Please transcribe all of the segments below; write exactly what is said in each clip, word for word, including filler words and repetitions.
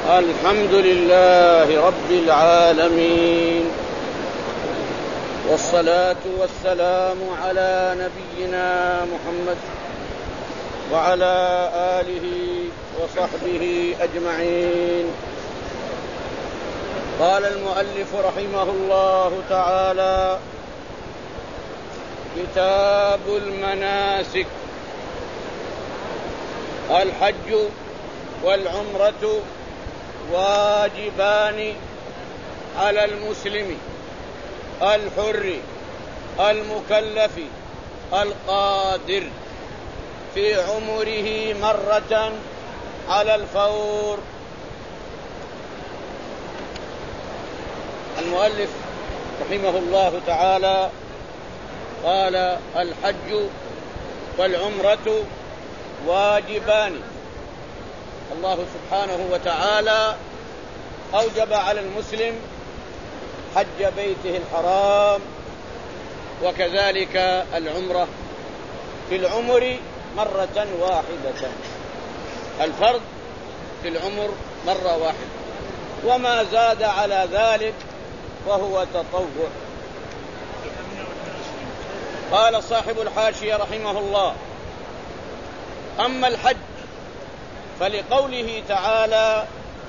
الحمد لله رب العالمين، والصلاة والسلام على نبينا محمد وعلى آله وصحبه أجمعين. قال المؤلف رحمه الله تعالى: كتاب المناسك. الحج والعمرة واجبان على المسلم الحر المكلف القادر في عمره مرة على الفور. المؤلف رحمه الله تعالى قال: الحج والعمرة واجبان. الله سبحانه وتعالى أوجب على المسلم حج بيته الحرام وكذلك العمرة في العمر مرة واحدة، الفرض في العمر مرة واحدة، وما زاد على ذلك وهو تطوع. قال صاحب الحاشية رحمه الله: أما الحج فلقوله تعالى: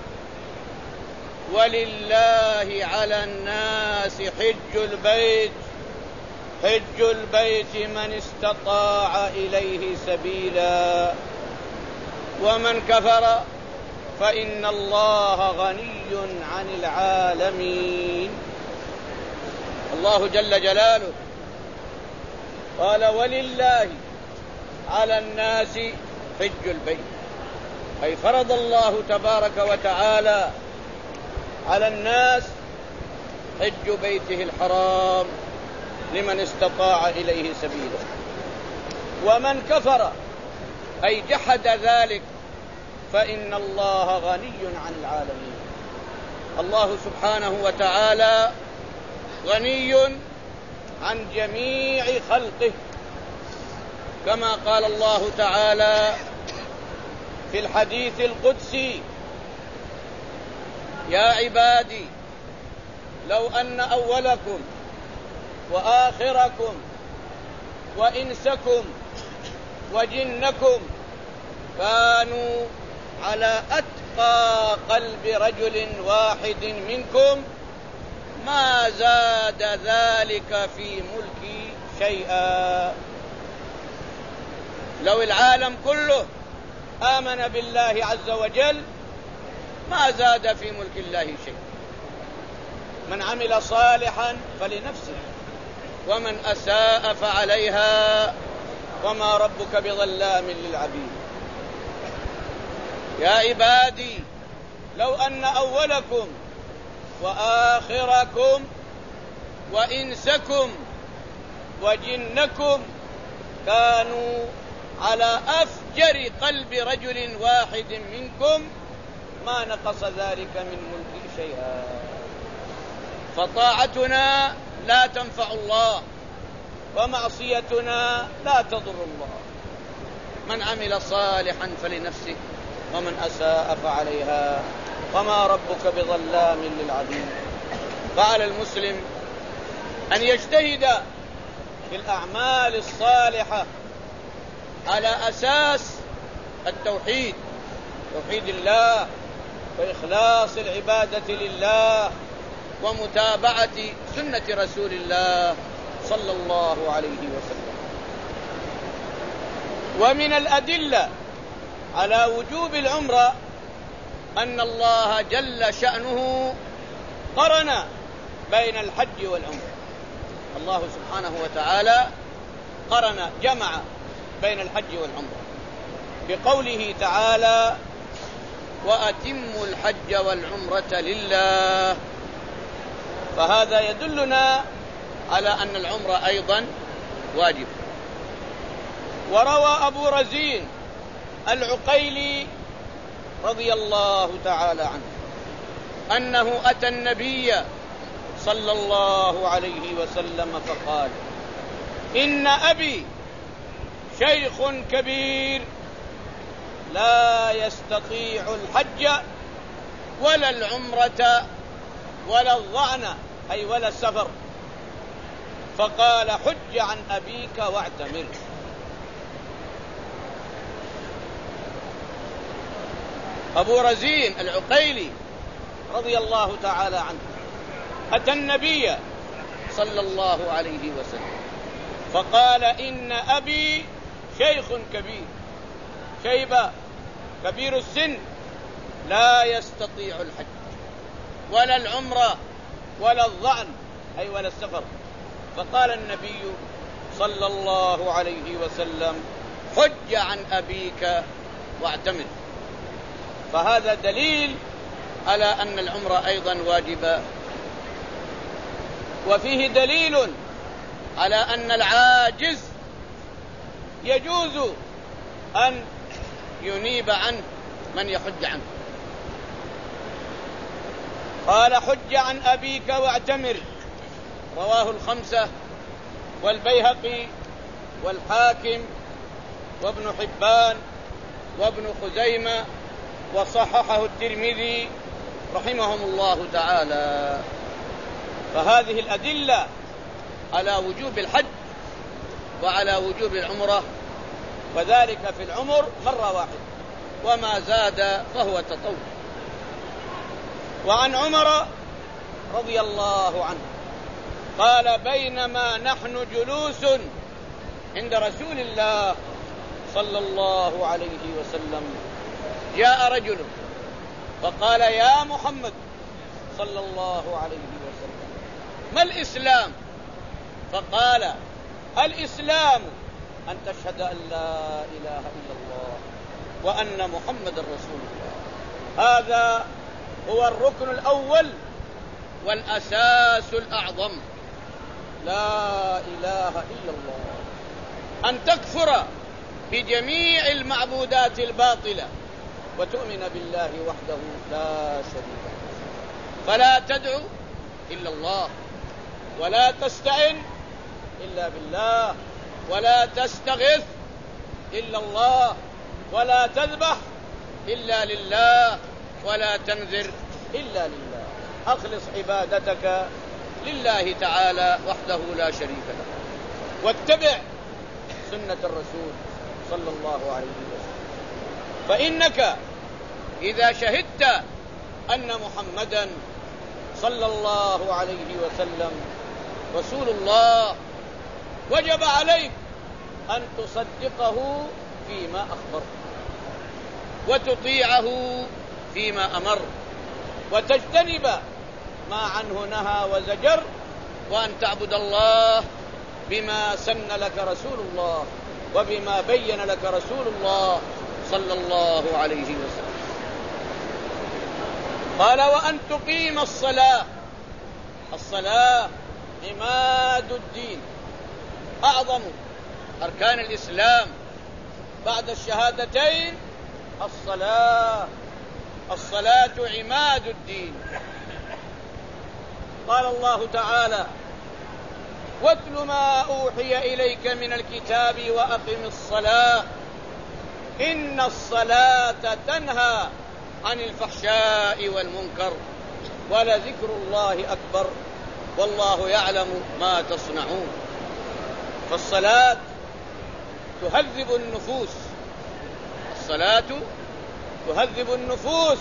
ولله على الناس حج البيت حج البيت من استطاع إليه سبيلا ومن كفر فإن الله غني عن العالمين. الله جل جلاله قال: ولله على الناس حج البيت، أي فرض الله تبارك وتعالى على الناس حج بيته الحرام لمن استطاع إليه سبيلا. ومن كفر أي جحد ذلك فإن الله غني عن العالمين. الله سبحانه وتعالى غني عن جميع خلقه، كما قال الله تعالى في الحديث القدسي: يا عبادي لو أن أولكم وآخركم وإنسكم وجنكم كانوا على أتقى قلب رجل واحد منكم ما زاد ذلك في ملكي شيئا. لو العالم كله آمن بالله عز وجل ما زاد في ملك الله شيء. من عمل صالحا فلنفسه ومن أساء فعليها وما ربك بظلام للعبيد. يا عبادي لو أن أولكم وآخركم وإنسكم وجنكم كانوا على أفجر قلب رجل واحد منكم ما نقص ذلك من ملك شيئا. فطاعتنا لا تنفع الله ومعصيتنا لا تضر الله. من عمل صالحا فلنفسه ومن أساء فعليها وما ربك بظلام للعبيد. فعلى المسلم أن يجتهد في الأعمال الصالحة على أساس التوحيد، توحيد الله وإخلاص العبادة لله ومتابعة سنة رسول الله صلى الله عليه وسلم. ومن الأدلة على وجوب العمرة أن الله جل شأنه قرن بين الحج والعمرة. الله سبحانه وتعالى قرن جمع بين الحج والعمرة بقوله تعالى: وأتموا الحج والعمرة لله. فهذا يدلنا على أن العمرة أيضا واجب. وروى أبو رزين العقيلي رضي الله تعالى عنه أنه أتى النبي صلى الله عليه وسلم فقال: إن أبي شيخ كبير لا يستطيع الحج ولا العمرة ولا الظعن أي ولا السفر. فقال حج عن أبيك واعتمر. أبو رزين العقيلي رضي الله تعالى عنه أتى النبي صلى الله عليه وسلم فقال إن أبي شيخ كبير، شيبة كبير السن، لا يستطيع الحج ولا العمرة ولا الظعن أي ولا السفر. فقال النبي صلى الله عليه وسلم حج عن أبيك واعتمر. فهذا دليل على أن العمرة أيضا واجبة، وفيه دليل على أن العاجز يجوز أن ينيب عنه من يحج عنه. قال حج عن أبيك واعتمر، رواه الخمسة والبيهقي والحاكم وابن حبان وابن خزيمة، وصححه الترمذي رحمهم الله تعالى. فهذه الأدلة على وجوب الحج وعلى وجوب العمرة، وذلك في العمر مرة واحدة، وما زاد فهو تطوع. وعن عمر رضي الله عنه قال بينما نحن جلوس عند رسول الله صلى الله عليه وسلم جاء رجل فقال يا محمد صلى الله عليه وسلم ما الإسلام؟ فقال الإسلام أن تشهد أن لا إله إلا الله وأن محمد رسول الله. هذا هو الركن الأول والأساس الأعظم، لا إله إلا الله، أن تكفر بجميع المعبودات الباطلة وتؤمن بالله وحده لا شريك له، فلا تدعو إلا الله، ولا تستعن إلا بالله، ولا تستغث إلا الله، ولا تذبح إلا لله، ولا تنذر إلا لله. أخلص عبادتك لله تعالى وحده لا شريك له، واتبع سنة الرسول صلى الله عليه وسلم. فإنك إذا شهدت أن محمدا صلى الله عليه وسلم رسول الله وجب عليك أن تصدقه فيما أخبر، وتطيعه فيما أمر، وتجتنب ما عنه نهى وزجر، وأن تعبد الله بما سن لك رسول الله وبما بين لك رسول الله صلى الله عليه وسلم. قال وأن تقيم الصلاة. الصلاة عماد الدين، أعظم أركان الإسلام بعد الشهادتين الصلاة. الصلاة عماد الدين. قال الله تعالى واتل ما أوحي إليك من الكتاب وأقم الصلاة إن الصلاة تنهى عن الفحشاء والمنكر ولذكر الله أكبر والله يعلم ما تصنعون. فالصلاة تهذب النفوس، الصلاة تهذب النفوس.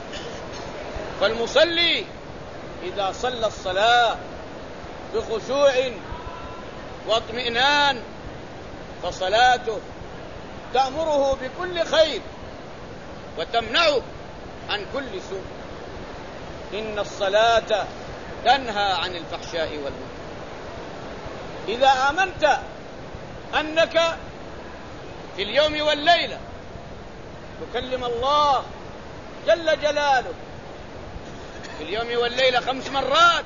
فالمصلي إذا صلى الصلاة بخشوع واطمئنان فصلاته تأمره بكل خير وتمنعه عن كل سوء. إن الصلاة تنهى عن الفحشاء والمنكر. إذا آمنت أنك في اليوم والليلة تكلم الله جل جلاله في اليوم والليلة خمس مرات،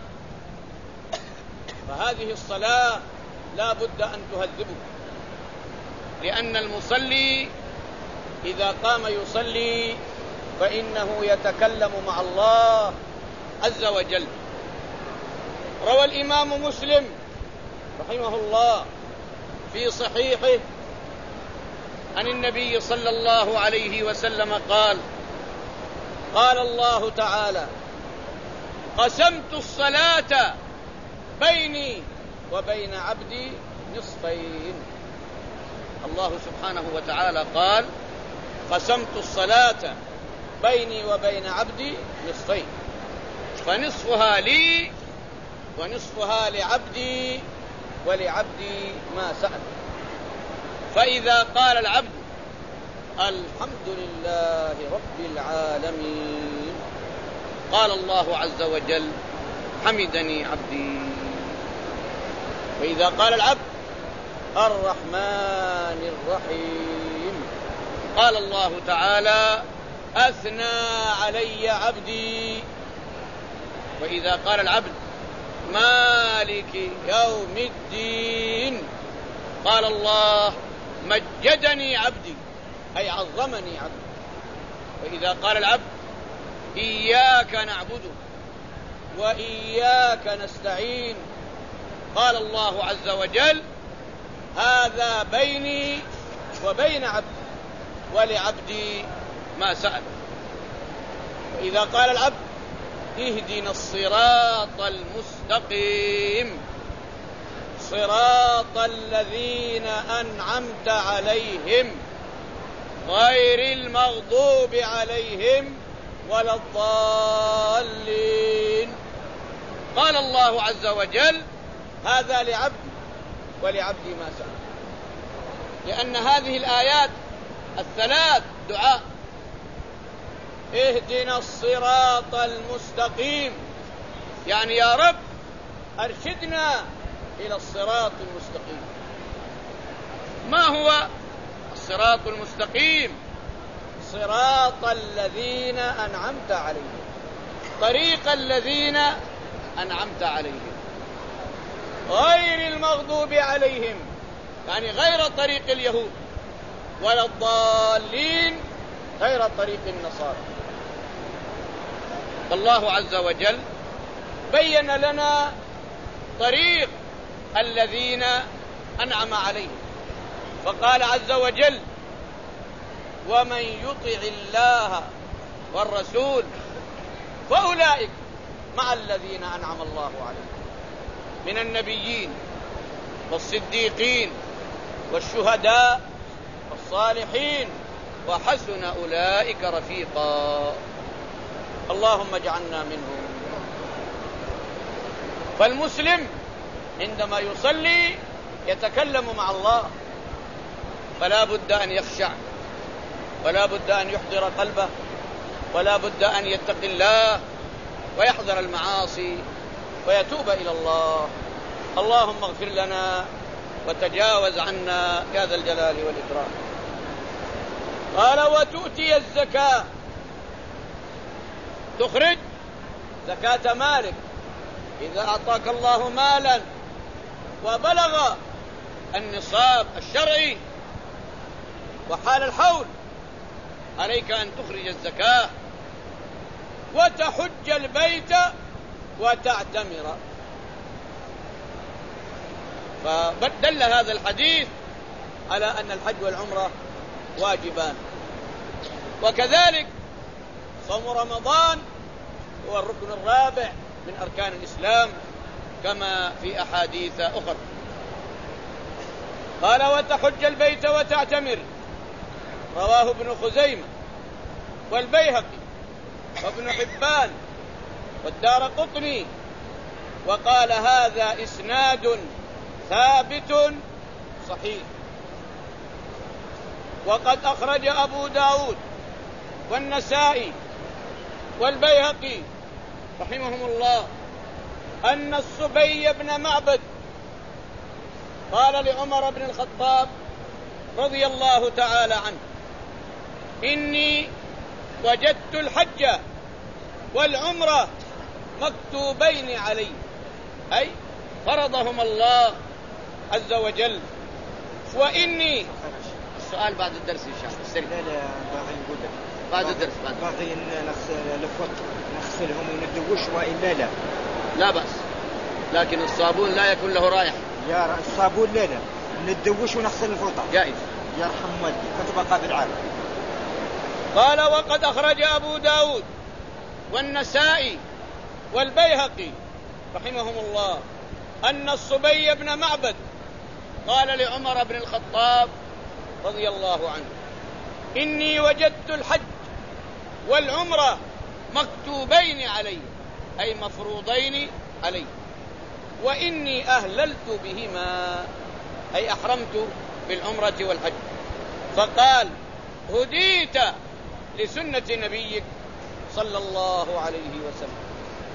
فهذه الصلاة لا بد أن تهذبه، لأن المصلي إذا قام يصلي فإنه يتكلم مع الله عز وجل. روى الإمام مسلم رحمه الله في صحيحه عن النبي صلى الله عليه وسلم قال قال الله تعالى: قسمت الصلاة بيني وبين عبدي نصفين. الله سبحانه وتعالى قال: قسمت الصلاة بيني وبين عبدي نصفين، فنصفها لي ونصفها لعبدي، ولعبدي ما سأل. فإذا قال العبد: الحمد لله رب العالمين، قال الله عز وجل: حمدني عبدي. وإذا قال العبد: الرحمن الرحيم، قال الله تعالى: أثنى علي عبدي. وإذا قال العبد: مالك يوم الدين، قال الله: مجدني عبدي، أي عظمني عبدي. وإذا قال العبد: إياك نعبد وإياك نستعين، قال الله عز وجل: هذا بيني وبين عبدي، ولعبدي ما سأل. وإذا قال العبد: اهدنا الصراط المستقيم، صراط الذين أنعمت عليهم غير المغضوب عليهم ولا الضالين، قال الله عز وجل: هذا لعبدي ولعبدي ما سأل. لأن هذه الآيات الثلاث دعاء: اهدنا الصراط المستقيم، يعني يا رب أرشدنا إلى الصراط المستقيم. ما هو الصراط المستقيم؟ صراط الذين أنعمت عليهم، طريق الذين أنعمت عليهم، غير المغضوب عليهم، يعني غير طريق اليهود، ولا الضالين، غير طريق النصارى. فالله عز وجل بين لنا طريق الذين أنعم عليهم، فقال عز وجل: ومن يطع الله والرسول فأولئك مع الذين أنعم الله عليهم من النبيين والصديقين والشهداء والصالحين وحسن أولئك رفيقا. اللهم اجعلنا منهم. فالمسلم عندما يصلي يتكلم مع الله، فلا بد أن يخشع، ولا بد أن يحضر قلبه، ولا بد أن يتقي الله ويحذر المعاصي ويتوب إلى الله. اللهم اغفر لنا وتجاوز عنا يا ذا الجلال والإكرام. قال: وتؤتي الزكاة، تخرج زكاة مالك. إذا أعطاك الله مالا وبلغ النصاب الشرعي وحال الحول، عليك أن تخرج الزكاة وتحج البيت وتعتمر. فدل هذا الحديث على أن الحج والعمرة واجبان. وكذلك صوم رمضان هو الركن الرابع من أركان الإسلام كما في أحاديث أخرى. قال: وتحج البيت وتعتمر، رواه ابن خزيمة والبيهقي وابن حبان والدارقطني، وقال: هذا إسناد ثابت صحيح. وقد أخرج أبو داود والنسائي والبيهقي رحمهم الله أن الصبي بن معبد قال لعمر بن الخطاب رضي الله تعالى عنه: إني وجدت الحج والعمرة مكتوبين علي، أي فرضهم الله عز وجل، وإني السؤال بعد الدرس إن شاء الله. لا لا باغي نقول لك بعد الدرس بعد باغي نغسل الفط نغسلهم وندوش وإلا لا لا بأس، لكن الصابون لا يكون له رائحة. يا الصابون لا لا ندوش ونغسل الفوطة جائز. يرحم والدي كتب قابل عام. قال: وقد أخرج أبو داود والنسائي والبيهقي رحمهم الله أن الصبي بن معبد قال لعمر بن الخطاب رضي الله عنه: إني وجدت الحج والعمرة مكتوبين علي، أي مفروضين علي، وإني أهللت بهما، أي أحرمت بالعمرة والحج. فقال: هديت لسنة نبيك صلى الله عليه وسلم.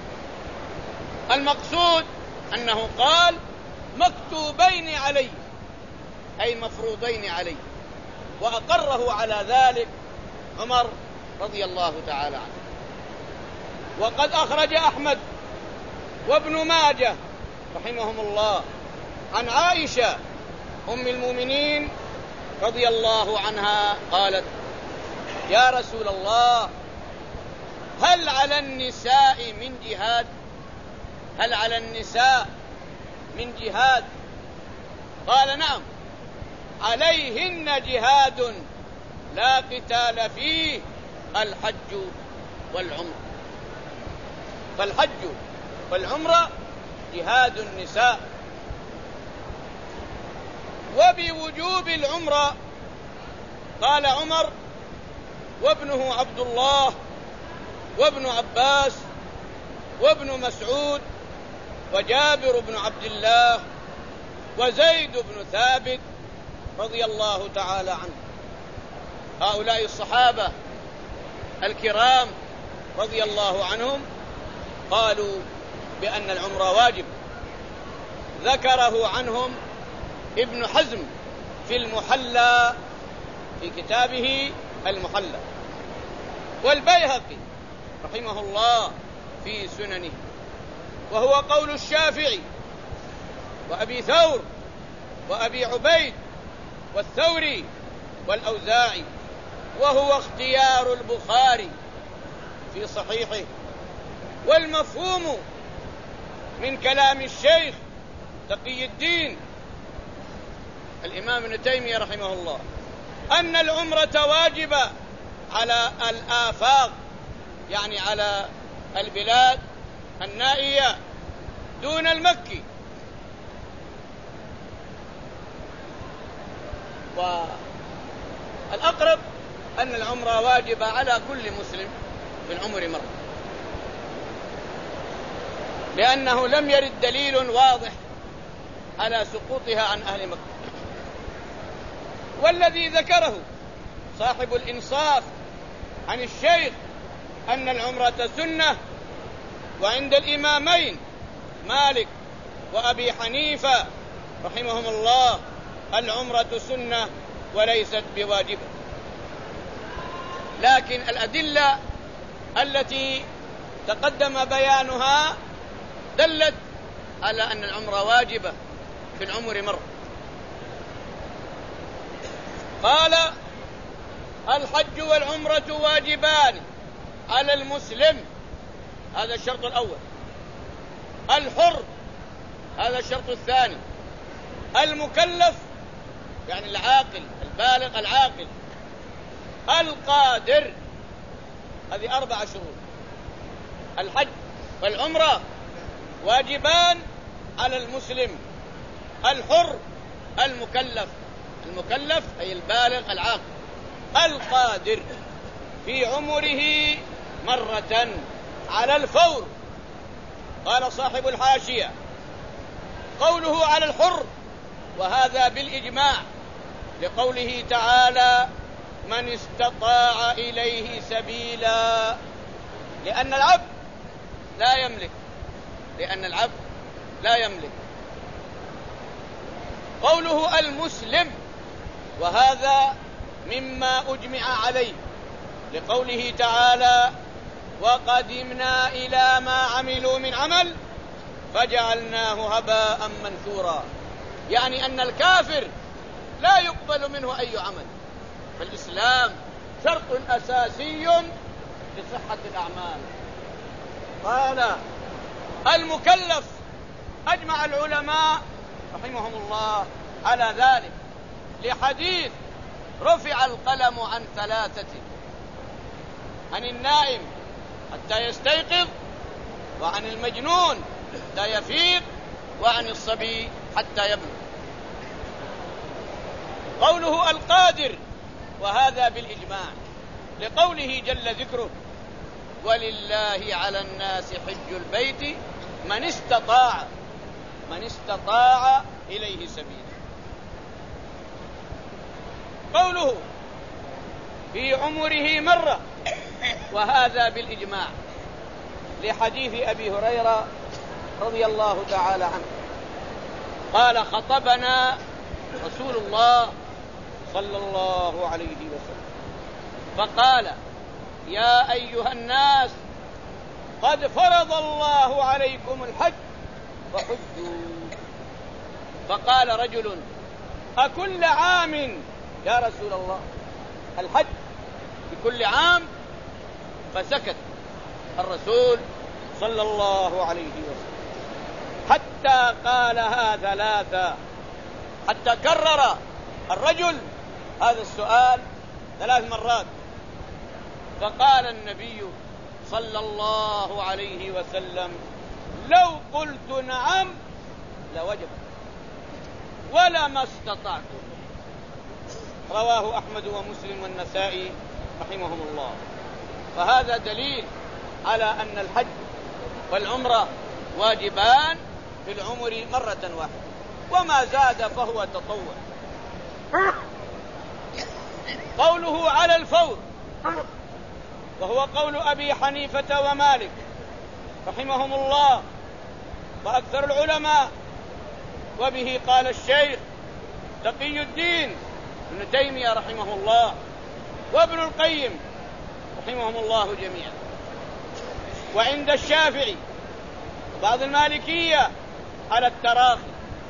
المقصود أنه قال مكتوبين علي، أي مفروضين علي، وأقره على ذلك عمر رضي الله تعالى عنه. وقد أخرج أحمد وابن ماجه رحمهم الله عن عائشة أم المؤمنين رضي الله عنها قالت: يا رسول الله، هل على النساء من جهاد؟ هل على النساء من جهاد؟ قال: نعم، عليهن جهاد لا قتال فيه، الحج والعمرة. فالحج والعمرة جهاد النساء. وبوجوب العمرة قال عمر وابنه عبد الله وابن عباس وابن مسعود وجابر بن عبد الله وزيد بن ثابت رضي الله تعالى عنه. هؤلاء الصحابة الكرام رضي الله عنهم قالوا بأن العمرة واجب. ذكره عنهم ابن حزم في المحلى، في كتابه المحلى، والبيهقي رحمه الله في سننه، وهو قول الشافعي وأبي ثور وأبي عبيد والثوري والأوزاعي، وهو اختيار البخاري في صحيحه. والمفهوم من كلام الشيخ تقي الدين الإمام ابن تيمية رحمه الله أن العمرة واجبة على الآفاق، يعني على البلاد النائية دون المكي. والأقرب أن العمرة واجبة على كل مسلم في العمر مرة، لأنه لم يرد دليل واضح على سقوطها عن أهل مكة. والذي ذكره صاحب الإنصاف عن الشيخ أن العمرة سنة، وعند الإمامين مالك وأبي حنيفة رحمهم الله العمرة سنة وليست بواجبة. لكن الأدلة التي تقدم بيانها دلت على أن العمرة واجبة في العمر مرة. قال: الحج والعمرة واجبان على المسلم، هذا الشرط الأول. الحر، هذا الشرط الثاني. المكلف، يعني العاقل البالغ العاقل. القادر، هذه أربع شروط. الحج والعمرة واجبان على المسلم. الحر، المكلف، المكلف أي البالغ العاقل. القادر في عمره مرة على الفور. قال صاحب الحاشية: قوله على الحر، وهذا بالإجماع، لقوله تعالى: من استطاع إليه سبيلا، لأن العبد لا يملك، لأن العبد لا يملك. قوله المسلم، وهذا مما أجمع عليه، لقوله تعالى: وقدمنا إلى ما عملوا من عمل فجعلناه هباء منثورا، يعني أن الكافر لا يقبل منه أي عمل. فالإسلام شرط أساسي لصحة الأعمال. قال: المكلف، أجمع العلماء رحمهم الله على ذلك، لحديث رفع القلم عن ثلاثة: عن النائم حتى يستيقظ، وعن المجنون حتى يفيق، وعن الصبي حتى يبلغ. قوله القادر، وهذا بالإجماع، لقوله جل ذكره: ولله على الناس حج البيت من استطاع من استطاع إليه سبيلا. قوله في عمره مرة، وهذا بالإجماع، لحديث أبي هريرة رضي الله تعالى عنه قال: خطبنا رسول الله صلى الله عليه وسلم فقال: يا أيها الناس قد فرض الله عليكم الحج فحجوا. فقال رجل: أكل عام يا رسول الله؟ الحج بكل عام؟ فسكت الرسول صلى الله عليه وسلم حتى قالها ثلاثة، حتى كرر الرجل هذا السؤال ثلاث مرات. فقال النبي صلى الله عليه وسلم: لو قلت نعم لوجب ولما استطعتم. رواه أحمد ومسلم والنسائي رحمهم الله. فهذا دليل على أن الحج والعمرة واجبان في العمر مرة واحدة، وما زاد فهو تطوع. قوله على الفور، وهو قول أبي حنيفة ومالك رحمهم الله وأكثر العلماء، وبه قال الشيخ تقي الدين ابن تيمية رحمه الله وابن القيم رحمهم الله جميعا. وعند الشافعي وبعض المالكية على التراخي.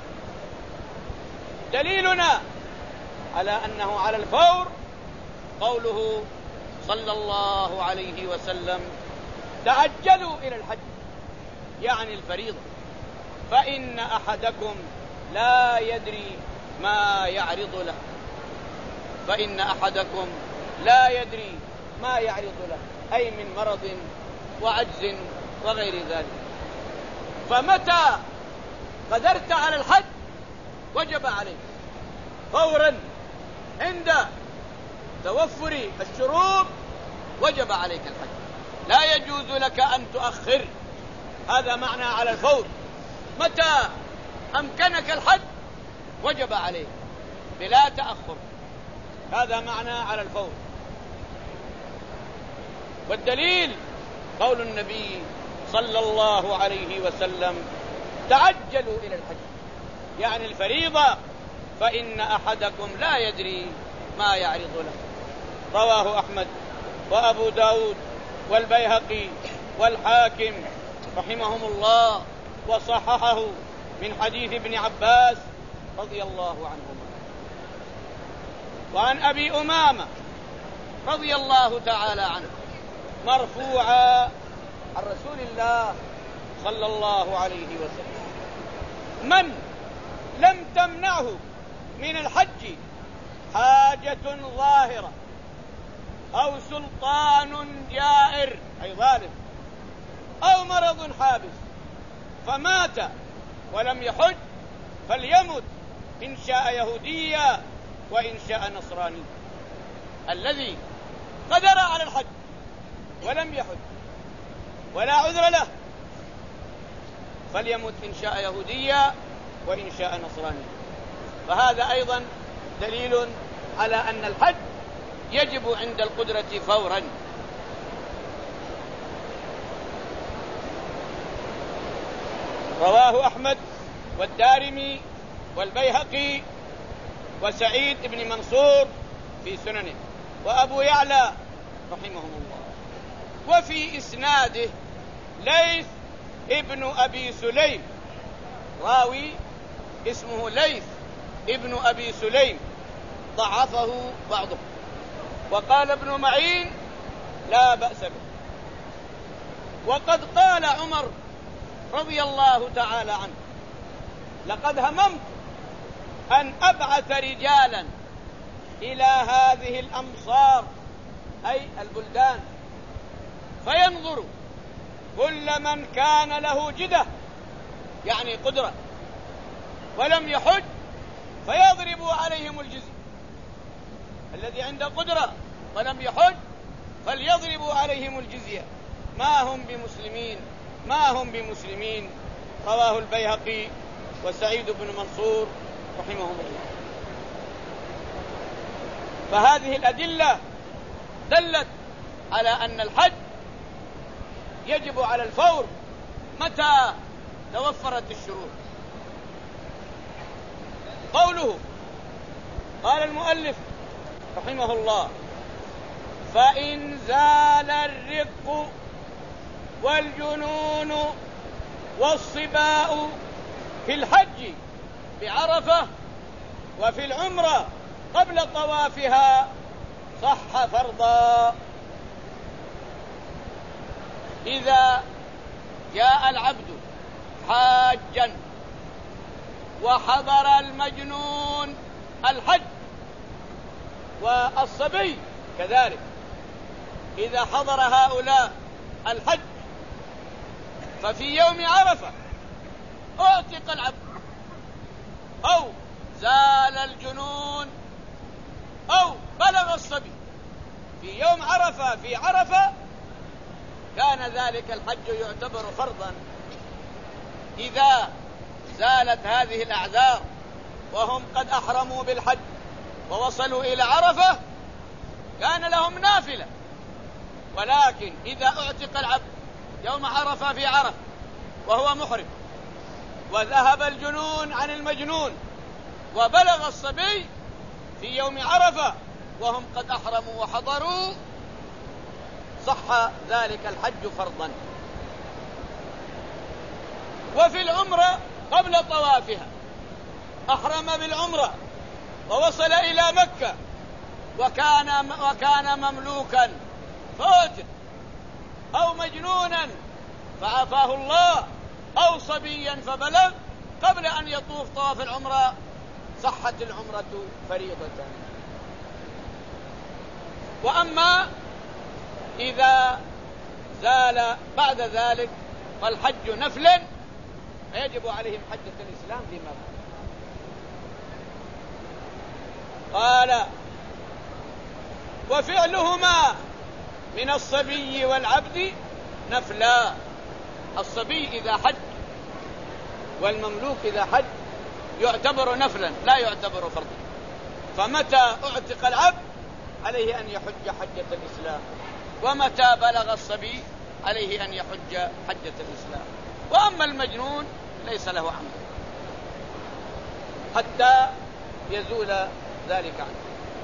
دليلنا على أنه على الفور قوله صلى الله عليه وسلم: تعجلوا إلى الحج، يعني الفريضة، فإن أحدكم لا يدري ما يعرض له فإن أحدكم لا يدري ما يعرض له أي من مرض وعجز وغير ذلك. فمتى قدرت على الحج وجب عليك فورا، عند توفر الشروط وجب عليك الحج، لا يجوز لك أن تؤخر. هذا معنى على الفور، متى أمكنك الحج وجب عليك بلا تأخر، هذا معنى على الفور. والدليل قول النبي صلى الله عليه وسلم: تعجلوا إلى الحج، يعني الفريضة، فإن أحدكم لا يدري ما يعرض له. رواه أحمد وأبو داود والبيهقي والحاكم رحمهم الله وصححه من حديث ابن عباس رضي الله عنهما. وعن أبي أمامة رضي الله تعالى عنه مرفوعا عن رسول الله صلى الله عليه وسلم: من لم تمنعه من الحج حاجة ظاهرة أو سلطان جائر أي ظالم أو مرض حابس فمات ولم يحج فليمت إن شاء يهوديا وإن شاء نصراني. الذي قدر على الحج ولم يحج ولا عذر له فليمت إن شاء يهوديا وإن شاء نصراني. فهذا أيضا دليل على أن الحج يجب عند القدرة فورا. رواه أحمد والدارمي والبيهقي وسعيد بن منصور في سننه وأبو يعلى رحمهم الله. وفي إسناده ليث ابن أبي سليم، راوي اسمه ليث ابن أبي سليم ضعفه بعضه، وقال ابن معين لا بأس به. وقد قال عمر رضي الله تعالى عنه: لقد هممت أن أبعث رجالا إلى هذه الأمصار أي البلدان فينظر كل من كان له جدة يعني قدرة ولم يحج فيضرب عليهم الجزية. الذي عنده قدرة ولم يحج فليضربوا عليهم الجزية، ما هم بمسلمين ما هم بمسلمين. رواه البيهقي وسعيد بن منصور رحمهم الله. فهذه الأدلة دلت على أن الحج يجب على الفور متى توفرت الشروط. قوله قال المؤلف رحمه الله: فإن زال الرق والجنون والصباء في الحج بعرفة وفي العمرة قبل طوافها صح فرضا. إذا جاء العبد حاجا وحضر المجنون الحج والصبي كذلك، إذا حضر هؤلاء الحج ففي يوم عرفة أعتق العبد أو زال الجنون أو بلغ الصبي في يوم عرفة في عرفة كان ذلك الحج يعتبر فرضا. إذا زالت هذه الأعذار وهم قد أحرموا بالحج ووصلوا إلى عرفة كان لهم نافلة، ولكن إذا اعتق العبد يوم عرفة في عرفة وهو محرم وذهب الجنون عن المجنون وبلغ الصبي في يوم عرفة وهم قد أحرموا وحضروا صح ذلك الحج فرضا. وفي العمرة قبل طوافها أحرم بالعمرة ووصل إلى مكة وكان وكان مملوكا فأعتق أو مجنونا فعافاه الله أو صبيا فبلغ قبل أن يطوف طواف العمرة صحت العمرة فريضة. وأما إذا زال بعد ذلك فالحج نفل فيجب عليهم حجة الإسلام فيما بعد. قال: وفعلهما من الصبي والعبد نفلا. الصبي إذا حج والمملوك إذا حج يعتبر نفلا لا يعتبر فرضا. فمتى اعتق العبد عليه أن يحج حجة الإسلام، ومتى بلغ الصبي عليه أن يحج حجة الإسلام. وأما المجنون ليس له عمل حتى يزول ذلك عنه.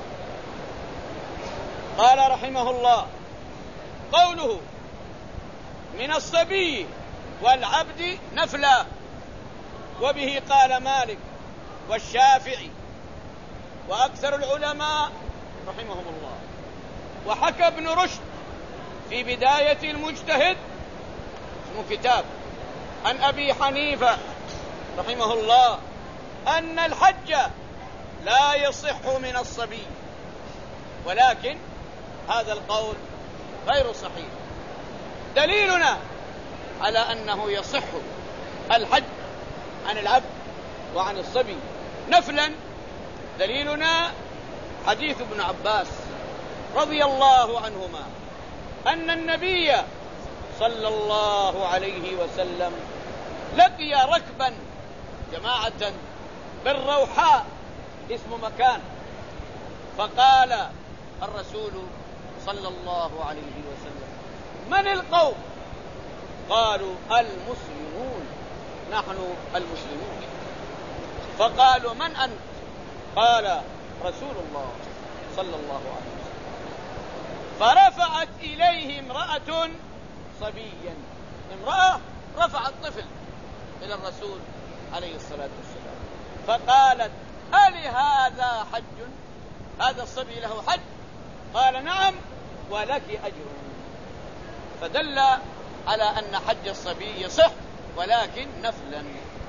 قال رحمه الله: قوله من الصبي والعبد نفلا، وبه قال مالك والشافعي وأكثر العلماء رحمهم الله. وحكى ابن رشد في بداية المجتهد اسمه كتاب عن أبي حنيفة رحمه الله أن الحج لا يصح من الصبي، ولكن هذا القول غير صحيح. دليلنا على أنه يصح الحج عن العبد وعن الصبي نفلا دليلنا حديث ابن عباس رضي الله عنهما أن النبي صلى الله عليه وسلم لقي ركبا جماعة بالروحاء اسم مكان، فقال الرسول صلى الله عليه وسلم: من القوم؟ قالوا: المسلمون، نحن المسلمون. فقالوا: من أنت؟ قال: رسول الله صلى الله عليه وسلم. فرفعت إليه امرأة صبيا، امرأة رفعت طفل إلى الرسول عليه الصلاة والسلام فقالت: ألي هذا حج؟ هذا الصبي له حج؟ قال: نعم ولك أجر. فدل على أن حج الصبي يصح ولكن نفلا.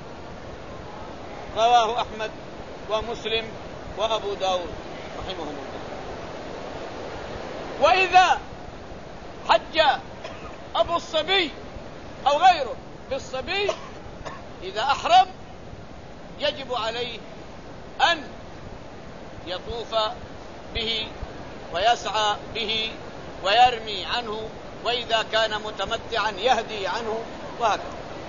رواه أحمد ومسلم وأبو داود رحمهم الله. وإذا حج أبو الصبي أو غيره بالصبي إذا أحرم يجب عليه أن يطوف به ويسعى به ويرمي عنه، وإذا كان متمتعا يهدي عنه، وهكذا.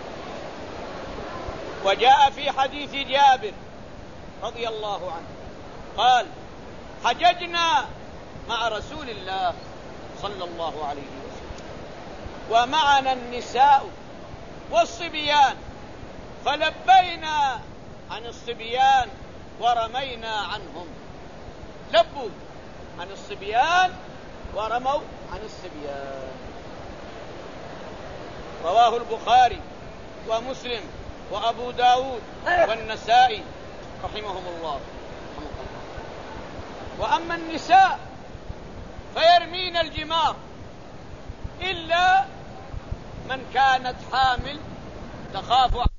وجاء في حديث جابر رضي الله عنه قال: حججنا مع رسول الله صلى الله عليه وسلم ومعنا النساء والصبيان، فلبينا عن الصبيان ورمينا عنهم. لبوا عن الصبيان ورموا عن الصبيان. رواه البخاري ومسلم وأبو داود والنسائي رحمهم الله. وأما النساء فيرمين الجمار إلا من كانت حامل تخاف